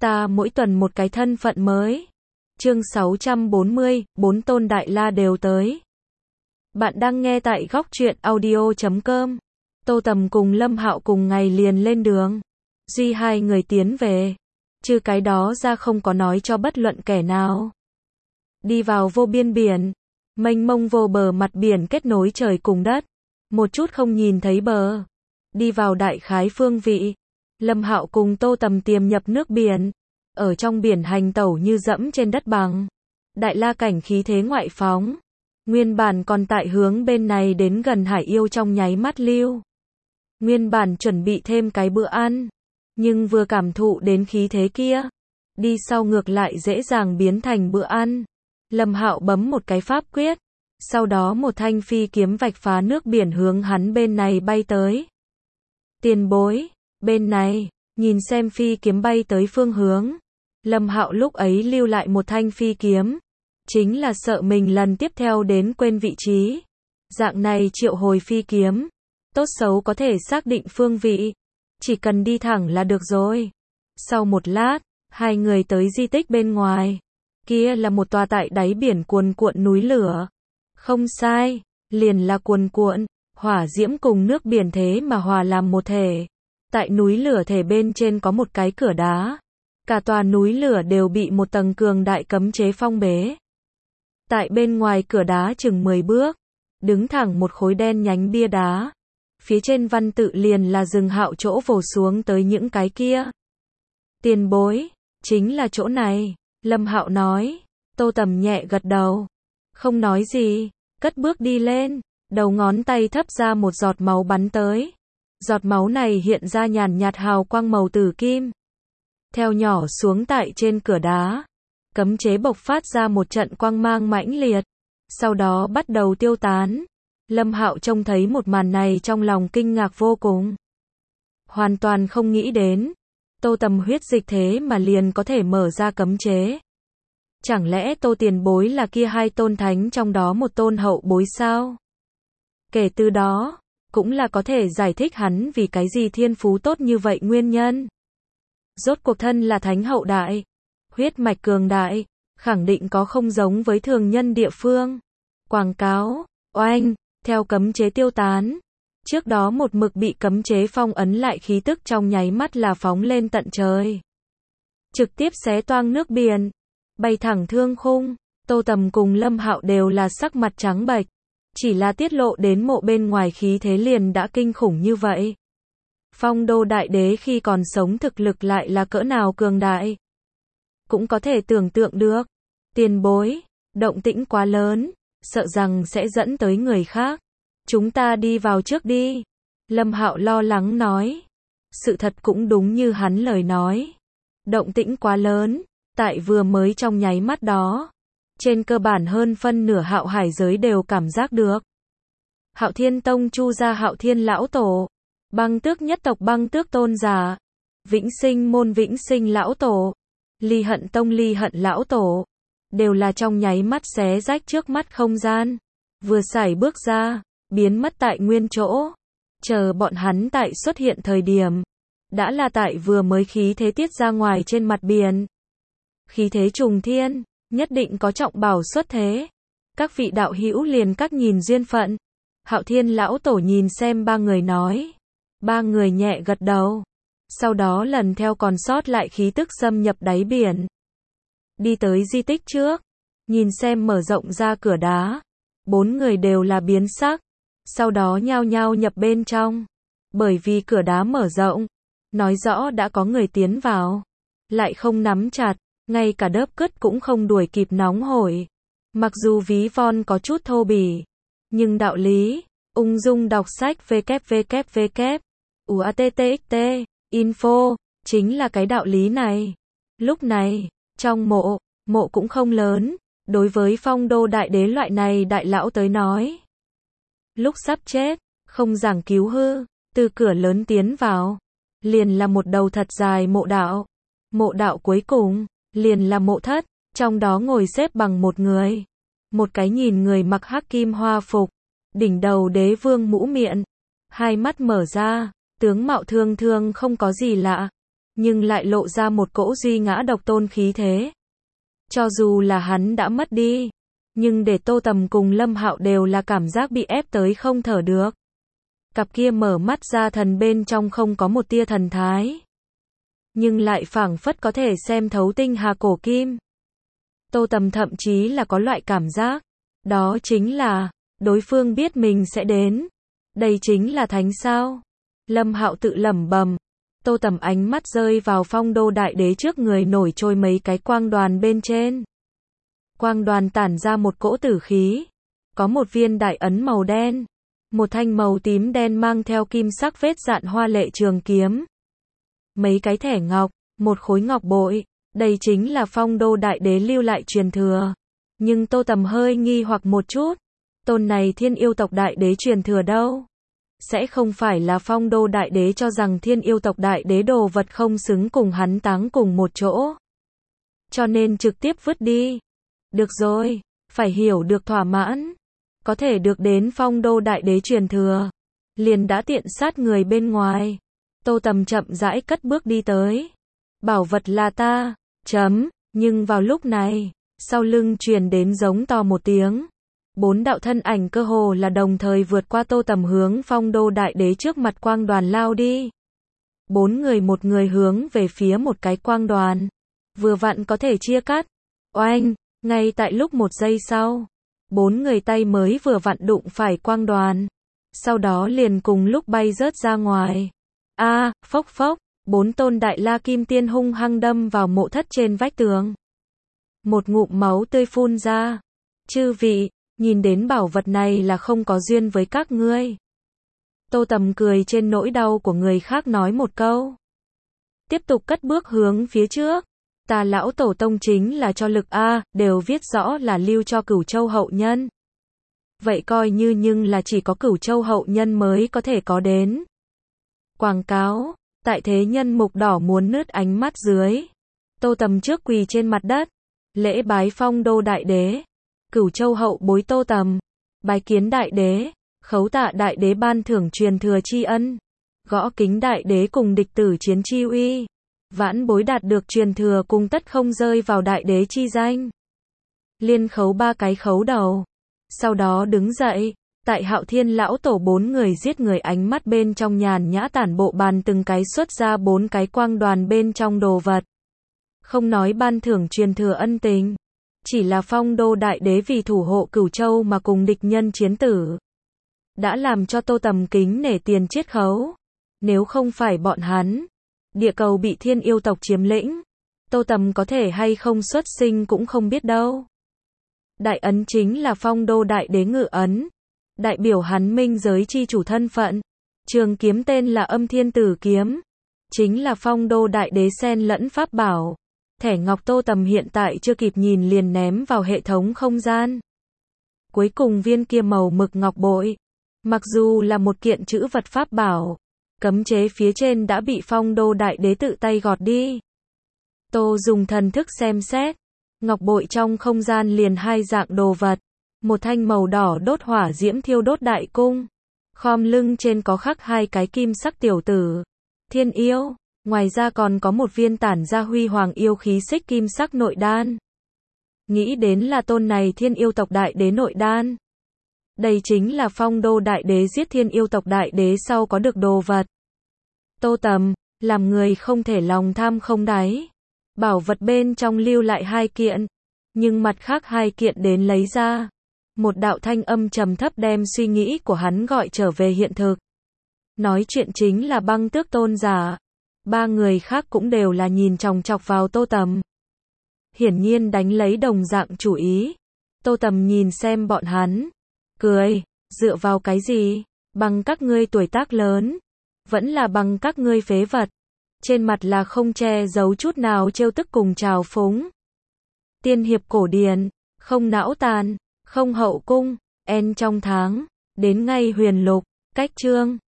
Ta mỗi tuần một cái thân phận mới. Chương 640, 4 tôn đại la đều tới. Bạn đang nghe tại góc truyện audio.com. Tô Tầm cùng Lâm Hạo cùng ngày liền lên đường. Duy hai người tiến về. Chứ cái đó ra không có nói cho bất luận kẻ nào. Đi vào vô biên biển. Mênh mông vô bờ mặt biển kết nối trời cùng đất. Một chút không nhìn thấy bờ. Đi vào đại khái phương vị. Lâm Hạo cùng Tô Tầm tiềm nhập nước biển. Ở trong biển hành tẩu như dẫm trên đất bằng. Đại la cảnh khí thế ngoại phóng. Nguyên bản còn tại hướng bên này đến gần Hải Yêu trong nháy mắt lưu. Nguyên bản chuẩn bị thêm cái bữa ăn. Nhưng vừa cảm thụ đến khí thế kia. Đi sau ngược lại dễ dàng biến thành bữa ăn. Lâm Hạo bấm một cái pháp quyết. Sau đó một thanh phi kiếm vạch phá nước biển hướng hắn bên này bay tới. Tiền bối, bên này, nhìn xem phi kiếm bay tới phương hướng. Lâm Hạo lúc ấy lưu lại một thanh phi kiếm. Chính là sợ mình lần tiếp theo đến quên vị trí. Dạng này triệu hồi phi kiếm. Tốt xấu có thể xác định phương vị. Chỉ cần đi thẳng là được rồi. Sau một lát, hai người tới di tích bên ngoài. Kia là một tòa tại đáy biển cuồn cuộn núi lửa. Không sai, liền là cuồn cuộn, hỏa diễm cùng nước biển thế mà hòa làm một thể. Tại núi lửa thể bên trên có một cái cửa đá. Cả tòa núi lửa đều bị một tầng cường đại cấm chế phong bế. Tại bên ngoài cửa đá chừng 10 bước, đứng thẳng một khối đen nhánh bia đá. Phía trên văn tự liền là rừng Hạo chỗ vồ xuống tới những cái kia. Tiền bối, chính là chỗ này, Lâm Hạo nói. Tô Tầm nhẹ gật đầu. Không nói gì, cất bước đi lên, đầu ngón tay thấp ra một giọt máu bắn tới. Giọt máu này hiện ra nhàn nhạt hào quang màu tử kim. Theo nhỏ xuống tại trên cửa đá, cấm chế bộc phát ra một trận quang mang mãnh liệt, sau đó bắt đầu tiêu tán. Lâm Hạo trông thấy một màn này trong lòng kinh ngạc vô cùng. Hoàn toàn không nghĩ đến, Tô Tầm huyết dịch thế mà liền có thể mở ra cấm chế. Chẳng lẽ Tô tiền bối là kia hai tôn thánh trong đó một tôn hậu bối sao? Kể từ đó, cũng là có thể giải thích hắn vì cái gì thiên phú tốt như vậy nguyên nhân. Rốt cuộc thân là thánh hậu đại, huyết mạch cường đại, khẳng định có không giống với thường nhân địa phương. Quảng cáo, oanh, theo cấm chế tiêu tán. Trước đó một mực bị cấm chế phong ấn lại khí tức trong nháy mắt là phóng lên tận trời. Trực tiếp xé toang nước biển, bay thẳng thương khung. Tô Tầm cùng Lâm Hạo đều là sắc mặt trắng bệch. Chỉ là tiết lộ đến mộ bên ngoài khí thế liền đã kinh khủng như vậy. Phong Đô Đại Đế khi còn sống thực lực lại là cỡ nào cường đại. Cũng có thể tưởng tượng được. Tiền bối, động tĩnh quá lớn, sợ rằng sẽ dẫn tới người khác. Chúng ta đi vào trước đi. Lâm Hạo lo lắng nói. Sự thật cũng đúng như hắn lời nói. Động tĩnh quá lớn, tại vừa mới trong nháy mắt đó. Trên cơ bản hơn phân nửa Hạo Hải giới đều cảm giác được. Hạo Thiên Tông Chu gia Hạo Thiên lão tổ, Băng Tước nhất tộc Băng Tước tôn giả, Vĩnh Sinh môn Vĩnh Sinh lão tổ, Ly Hận Tông Ly Hận lão tổ, đều là trong nháy mắt xé rách trước mắt không gian, vừa sải bước ra, biến mất tại nguyên chỗ. Chờ bọn hắn tại xuất hiện thời điểm, đã là tại vừa mới khí thế tiết ra ngoài trên mặt biển. Khí thế trùng thiên, nhất định có trọng bảo xuất thế. Các vị đạo hữu liền các nhìn duyên phận. Hạo Thiên lão tổ nhìn xem ba người nói. Ba người nhẹ gật đầu. Sau đó lần theo còn sót lại khí tức xâm nhập đáy biển. Đi tới di tích trước. Nhìn xem mở rộng ra cửa đá. Bốn người đều là biến sắc. Sau đó nhao nhao nhập bên trong. Bởi vì cửa đá mở rộng. Nói rõ đã có người tiến vào. Lại không nắm chặt. Ngay cả đớp cứt cũng không đuổi kịp nóng hổi. Mặc dù ví von có chút thô bỉ. Nhưng đạo lý, ung dung đọc sách www. UATTXT, info, chính là cái đạo lý này. Lúc này, trong mộ cũng không lớn. Đối với Phong Đô Đại Đế loại này đại lão tới nói. Lúc sắp chết, không giảng cứu hư, từ cửa lớn tiến vào. Liền là một đầu thật dài mộ đạo. Mộ đạo cuối cùng. Liền là mộ thất, trong đó ngồi xếp bằng một người. Một cái nhìn người mặc hắc kim hoa phục, đỉnh đầu đế vương mũ miệng, hai mắt mở ra, tướng mạo thường thường không có gì lạ. nhưng lại lộ ra một cỗ duy ngã độc tôn khí thế. Cho dù là hắn đã mất đi, nhưng để Tô Tầm cùng Lâm Hạo đều là cảm giác bị ép tới không thở được. Cặp kia mở mắt ra thần bên trong không có một tia thần thái, nhưng lại phảng phất có thể xem thấu tinh hà cổ kim. Tô Tầm thậm chí là có loại cảm giác, đó chính là, đối phương biết mình sẽ đến. Đây chính là thánh sao? Lâm Hạo tự lẩm bẩm. Tô Tầm ánh mắt rơi vào Phong Đô Đại Đế trước người nổi trôi mấy cái quang đoàn bên trên. Quang đoàn tản ra một cỗ tử khí. Có một viên đại ấn màu đen. Một thanh màu tím đen mang theo kim sắc vết dạn hoa lệ trường kiếm. Mấy cái thẻ ngọc, một khối ngọc bội. Đây chính là Phong Đô Đại Đế lưu lại truyền thừa. Nhưng Tô Tầm hơi nghi hoặc một chút. Tôn này Thiên Yêu tộc Đại Đế truyền thừa đâu? Sẽ không phải là Phong Đô Đại Đế cho rằng Thiên Yêu tộc Đại Đế đồ vật không xứng cùng hắn táng cùng một chỗ, cho nên trực tiếp vứt đi. Được rồi, phải hiểu được thỏa mãn. Có thể được đến Phong Đô Đại Đế truyền thừa, liền đã tiện sát người bên ngoài. Tô Tầm chậm rãi cất bước đi tới. Bảo vật là ta, nhưng vào lúc này, sau lưng truyền đến giống to một tiếng. 4 đạo thân ảnh cơ hồ là đồng thời vượt qua Tô Tầm hướng Phong Đô Đại Đế trước mặt quang đoàn lao đi. 4 người một người hướng về phía một cái quang đoàn. Vừa vặn có thể chia cắt. Oanh, ngay tại lúc 1 giây sau. 4 người tay mới vừa vặn đụng phải quang đoàn. Sau đó liền cùng lúc bay rớt ra ngoài. Phốc phốc, 4 tôn đại la kim tiên hung hăng đâm vào mộ thất trên vách tường. Một ngụm máu tươi phun ra. Chư vị, nhìn đến bảo vật này là không có duyên với các ngươi. Tô Tầm cười trên nỗi đau của người khác nói một câu. Tiếp tục cất bước hướng phía trước. Ta lão tổ tông chính là cho lực đều viết rõ là lưu cho Cửu Châu hậu nhân. Vậy coi như nhưng là chỉ có Cửu Châu hậu nhân mới có thể có đến. Quảng cáo, tại thế nhân mục đỏ muốn nứt ánh mắt dưới. Tô Tầm trước quỳ trên mặt đất, lễ bái Phong Đô Đại Đế. Cửu Châu hậu bối Tô Tầm, bái kiến Đại Đế, khấu tạ Đại Đế ban thưởng truyền thừa tri ân, gõ kính Đại Đế cùng địch tử chiến chi uy, vãn bối đạt được truyền thừa cùng tất không rơi vào Đại Đế chi danh. Liên khấu 3 cái khấu đầu, sau đó đứng dậy, tại Hạo Thiên lão tổ 4 người giết người ánh mắt bên trong nhàn nhã tản bộ bàn từng cái xuất ra 4 cái quang đoàn bên trong đồ vật. Không nói ban thưởng truyền thừa ân tình. Chỉ là Phong Đô Đại Đế vì thủ hộ Cửu Châu mà cùng địch nhân chiến tử, đã làm cho Tô Tầm kính nể tiền chiết khấu. Nếu không phải bọn hắn, địa cầu bị Thiên Yêu tộc chiếm lĩnh, Tô Tầm có thể hay không xuất sinh cũng không biết đâu. Đại ấn chính là Phong Đô Đại Đế ngự ấn, đại biểu hắn minh giới chi chủ thân phận. Trường kiếm tên là Âm Thiên Tử Kiếm, chính là Phong Đô Đại Đế xen lẫn pháp bảo. Thẻ ngọc Tô Tầm hiện tại chưa kịp nhìn liền ném vào hệ thống không gian. Cuối cùng viên kia màu mực ngọc bội, mặc dù là một kiện chữ vật pháp bảo, cấm chế phía trên đã bị Phong Đô Đại Đế tự tay gọt đi. Tô dùng thần thức xem xét, ngọc bội trong không gian liền 2 dạng đồ vật, một thanh màu đỏ đốt hỏa diễm thiêu đốt đại cung, khom lưng trên có khắc 2 cái kim sắc tiểu tử, thiên yêu. Ngoài ra còn có một viên tản ra huy hoàng yêu khí xích kim sắc nội đan. Nghĩ đến là tôn này Thiên Yêu tộc Đại Đế nội đan. Đây chính là Phong Đô Đại Đế giết Thiên Yêu tộc Đại Đế sau có được đồ vật. Tô Tầm, làm người không thể lòng tham không đáy. Bảo vật bên trong lưu lại 2 kiện, nhưng mặt khác 2 kiện đến lấy ra. Một đạo thanh âm trầm thấp đem suy nghĩ của hắn gọi trở về hiện thực. Nói chuyện chính là Băng Tước tôn giả. 3 người khác cũng đều là nhìn chòng chọc vào Tô Tầm. Hiển nhiên đánh lấy đồng dạng chủ ý. Tô Tầm nhìn xem bọn hắn, cười, dựa vào cái gì? Bằng các ngươi tuổi tác lớn, vẫn là bằng các ngươi phế vật. Trên mặt là không che giấu chút nào trêu tức cùng trào phúng. Tiên hiệp cổ điển, không não tàn, không hậu cung, en trong tháng, đến ngay huyền lục, cách chương.